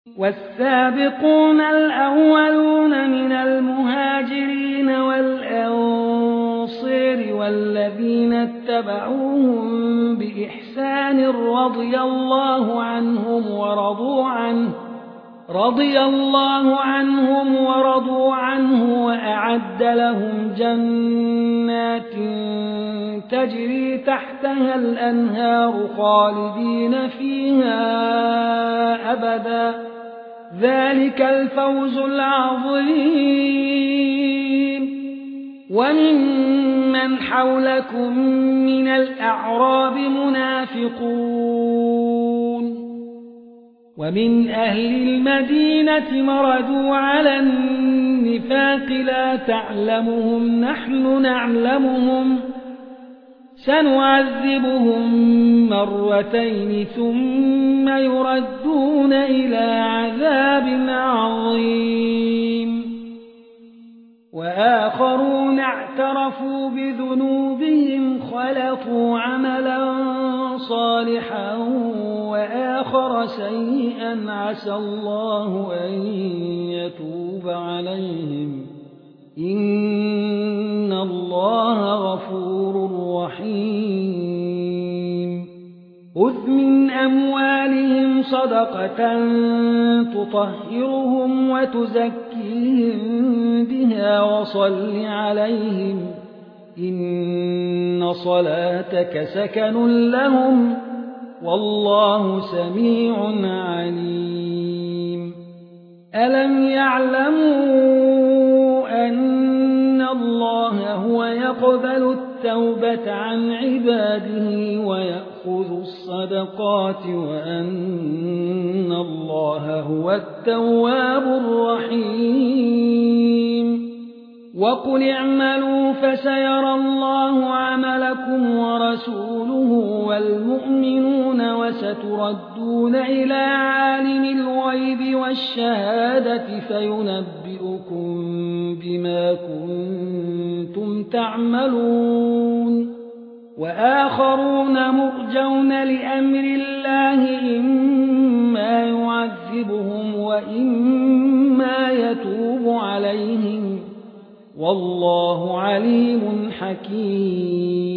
والسابقون الأولون من المهاجرين والأنصار والذين اتبعوهم بإحسان رضي الله عنهم ورضوا عنه وأعد لهم جنات تجري تحتها الأنهار خالدين فيها أبدا ذلك الفوز العظيم. وممن حولكم من الأعراب منافقون ومن أهل المدينة مردوا على النفاق لا تعلمهم نحن نعلمهم سنعذبهم مرتين ثم يردون إلى عذاب عظيم. وآخرون اعترفوا بذنوبهم خلطوا عملا صالحا وآخر سيئا عسى الله أن يتوب عليهم إن الله غفور رحيم. خذ من أموالهم صدقة تطهرهم وتزكيهم بها وصل عليهم إن صلاتك سكن لهم والله سميع عليم. ألم يعلموا أن الله هو يقبل التوبة عن عباده ويأخذ الصدقات وأن الله هو التواب الرحيم. وقل اعملوا فسيرى الله عملكم ورسوله والمؤمنون وستردون إلى عالم الغيب والشهادة فينبئكم بما كنتم تعملون. وآخرون مرجون لأمر الله إما يعذبهم وإما يتوب عليهم والله عليم حكيم.